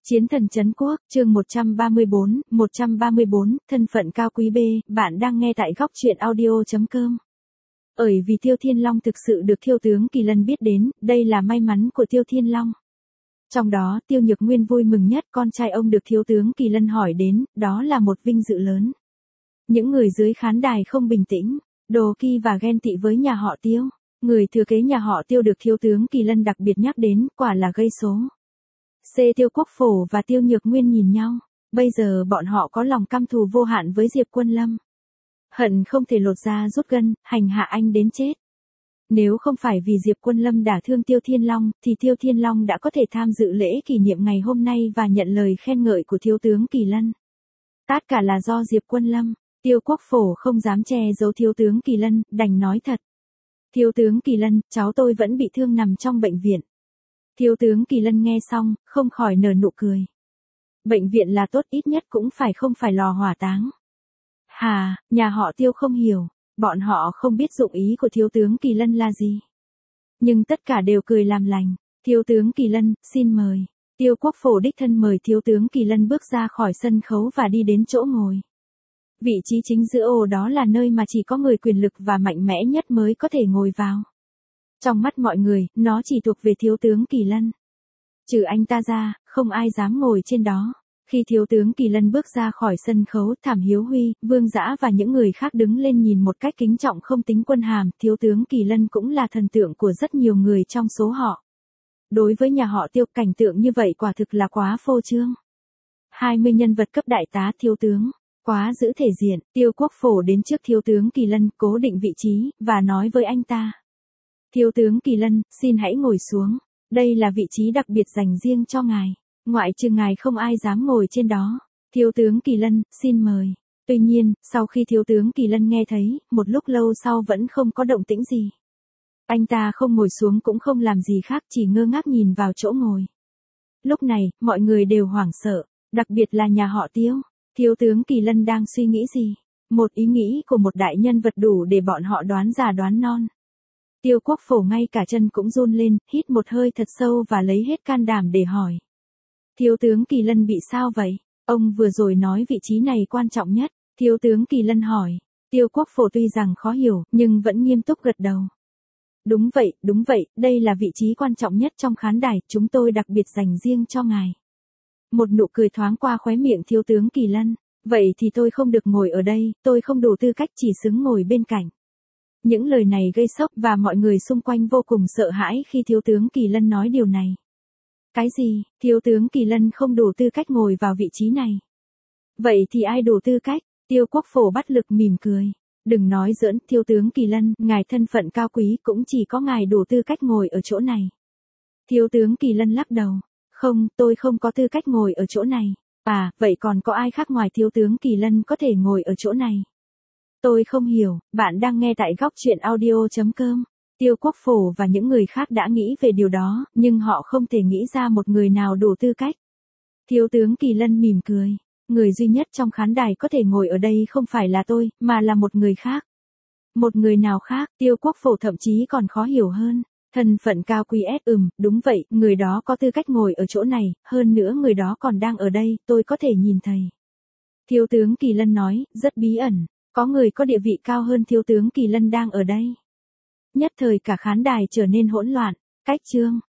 Chiến thần trấn quốc, chương 134, thân phận cao quý B, bạn đang nghe tại góc truyện audio.com. Bởi vì Tiêu Thiên Long thực sự được Thiếu tướng Kỳ Lân biết đến, đây là may mắn của Tiêu Thiên Long. Trong đó, Tiêu Nhược Nguyên vui mừng nhất, con trai ông được Thiếu tướng Kỳ Lân hỏi đến, đó là một vinh dự lớn. Những người dưới khán đài không bình tĩnh, đố kỵ và ghen tị với nhà họ Tiêu. Người thừa kế nhà họ Tiêu được Thiếu tướng Kỳ Lân đặc biệt nhắc đến, quả là gây số. Tiêu Quốc Phổ và Tiêu Nhược Nguyên nhìn nhau, bây giờ bọn họ có lòng căm thù vô hạn với Diệp Quân Lâm. Hận không thể lột da rút gân, hành hạ anh đến chết. Nếu không phải vì Diệp Quân Lâm đả thương Tiêu Thiên Long, thì Tiêu Thiên Long đã có thể tham dự lễ kỷ niệm ngày hôm nay và nhận lời khen ngợi của Thiếu tướng Kỳ Lân. Tất cả là do Diệp Quân Lâm. Tiêu Quốc Phổ không dám che giấu Thiếu tướng Kỳ Lân, đành nói thật. Thiếu tướng Kỳ Lân, cháu tôi vẫn bị thương nằm trong bệnh viện. Thiếu tướng Kỳ Lân nghe xong, không khỏi nở nụ cười. Bệnh viện là tốt, ít nhất cũng không phải lò hỏa táng. Hà, nhà họ Tiêu không hiểu, bọn họ không biết dụng ý của Thiếu tướng Kỳ Lân là gì. Nhưng tất cả đều cười làm lành. Thiếu tướng Kỳ Lân, xin mời. Tiêu Quốc Phổ đích thân mời Thiếu tướng Kỳ Lân bước ra khỏi sân khấu và đi đến chỗ ngồi. Vị trí chính giữa ô đó là nơi mà chỉ có người quyền lực và mạnh mẽ nhất mới có thể ngồi vào. Trong mắt mọi người, nó chỉ thuộc về Thiếu tướng Kỳ Lân. Trừ anh ta ra, không ai dám ngồi trên đó. Khi Thiếu tướng Kỳ Lân bước ra khỏi sân khấu, Thẩm Hiếu Huy, Vương Dã và những người khác đứng lên nhìn một cách kính trọng không tính quân hàm. Thiếu tướng Kỳ Lân cũng là thần tượng của rất nhiều người trong số họ. Đối với nhà họ Tiêu, cảnh tượng như vậy quả thực là quá phô trương. 20 nhân vật cấp đại tá thiếu tướng, quá giữ thể diện. Tiêu Quốc Phổ đến trước Thiếu tướng Kỳ Lân, cố định vị trí, và nói với anh ta. Thiếu tướng Kỳ Lân, xin hãy ngồi xuống. Đây là vị trí đặc biệt dành riêng cho ngài. Ngoại trừ ngài không ai dám ngồi trên đó. Thiếu tướng Kỳ Lân, xin mời. Tuy nhiên, sau khi Thiếu tướng Kỳ Lân nghe thấy, một lúc lâu sau vẫn không có động tĩnh gì. Anh ta không ngồi xuống cũng không làm gì khác, chỉ ngơ ngác nhìn vào chỗ ngồi. Lúc này, mọi người đều hoảng sợ, đặc biệt là nhà họ Tiêu. Thiếu tướng Kỳ Lân đang suy nghĩ gì? Một ý nghĩ của một đại nhân vật đủ để bọn họ đoán già đoán non. Tiêu Quốc Phổ ngay cả chân cũng run lên, hít một hơi thật sâu và lấy hết can đảm để hỏi. Thiếu tướng Kỳ Lân bị sao vậy? Ông vừa rồi nói vị trí này quan trọng nhất. Thiếu tướng Kỳ Lân hỏi. Tiêu Quốc Phổ tuy rằng khó hiểu, nhưng vẫn nghiêm túc gật đầu. Đúng vậy, đây là vị trí quan trọng nhất trong khán đài, chúng tôi đặc biệt dành riêng cho ngài. Một nụ cười thoáng qua khóe miệng Thiếu tướng Kỳ Lân. Vậy thì tôi không được ngồi ở đây, tôi không đủ tư cách, chỉ xứng ngồi bên cạnh. Những lời này gây sốc và mọi người xung quanh vô cùng sợ hãi khi Thiếu tướng Kỳ Lân nói điều này. Cái gì? Thiếu tướng Kỳ Lân không đủ tư cách ngồi vào vị trí này. Vậy thì ai đủ tư cách? Tiêu Quốc Phổ bắt lực mỉm cười. Đừng nói giỡn, Thiếu tướng Kỳ Lân, ngài thân phận cao quý, cũng chỉ có ngài đủ tư cách ngồi ở chỗ này. Thiếu tướng Kỳ Lân lắc đầu. Không, tôi không có tư cách ngồi ở chỗ này. À, vậy còn có ai khác ngoài Thiếu tướng Kỳ Lân có thể ngồi ở chỗ này? Tôi không hiểu, bạn đang nghe tại góc truyện audio.com. Tiêu Quốc Phổ và những người khác đã nghĩ về điều đó, nhưng họ không thể nghĩ ra một người nào đủ tư cách. Thiếu tướng Kỳ Lân mỉm cười. Người duy nhất trong khán đài có thể ngồi ở đây không phải là tôi, mà là một người khác. Một người nào khác? Tiêu Quốc Phổ thậm chí còn khó hiểu hơn. Thân phận cao quý đúng vậy, người đó có tư cách ngồi ở chỗ này, hơn nữa người đó còn đang ở đây, tôi có thể nhìn thấy. Thiếu tướng Kỳ Lân nói, rất bí ẩn. Có người có địa vị cao hơn Thiếu tướng Kỳ Lân đang ở đây. Nhất thời cả khán đài trở nên hỗn loạn. Cách chương.